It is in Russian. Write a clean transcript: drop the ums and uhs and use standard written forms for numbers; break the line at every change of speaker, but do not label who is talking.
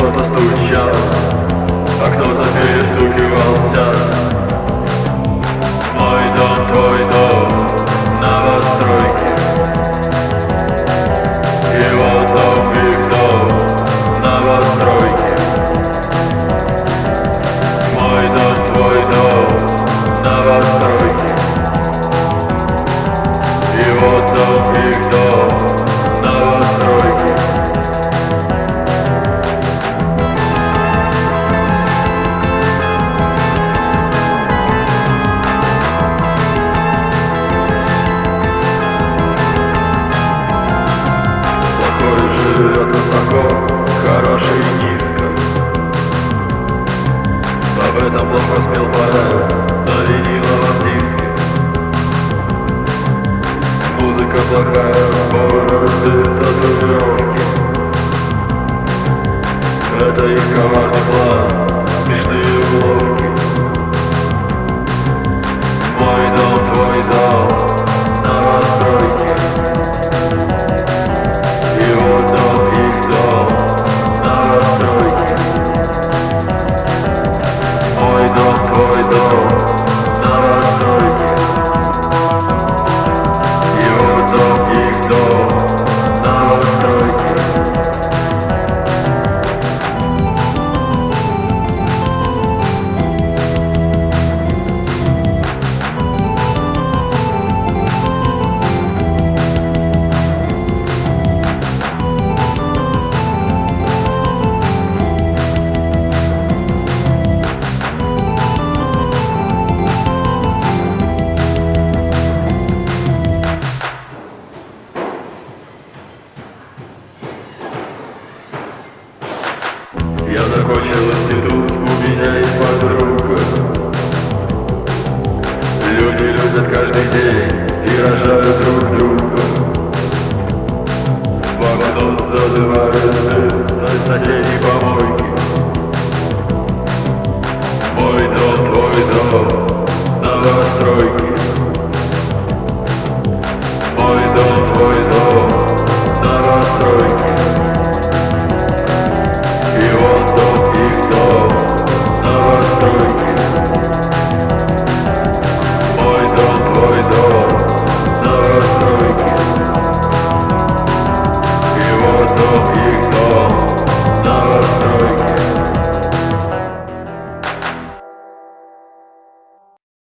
кто-то стучал, а кто-то перестукивался. Мой дом, твой дом, новостройки. Его дом, их дом, новостройки. Мой дом, твой дом, новостройки. Его дом, их дом, новостройки. Плохой живет высоко, хороший низко. Об этом плохо спел поэт на виниловом диске. Музыка плохая, бороды, татуировки. Это их коварный план, смешные уловки. Мой дом, твой дом, новостройки. Его дом, их дом, новостройки. Мой дом, твой дом, новостройки. Его дом, их дом, новостройки. Я закончил институт, у меня есть подруга. Люди любят каждый день и рожают друг друга. В окно зазывают с соседней помойки. Мой дом, твой дом, новостройки. Мой дом, твой дом, новостройки. Его дом, их дом, новостройки.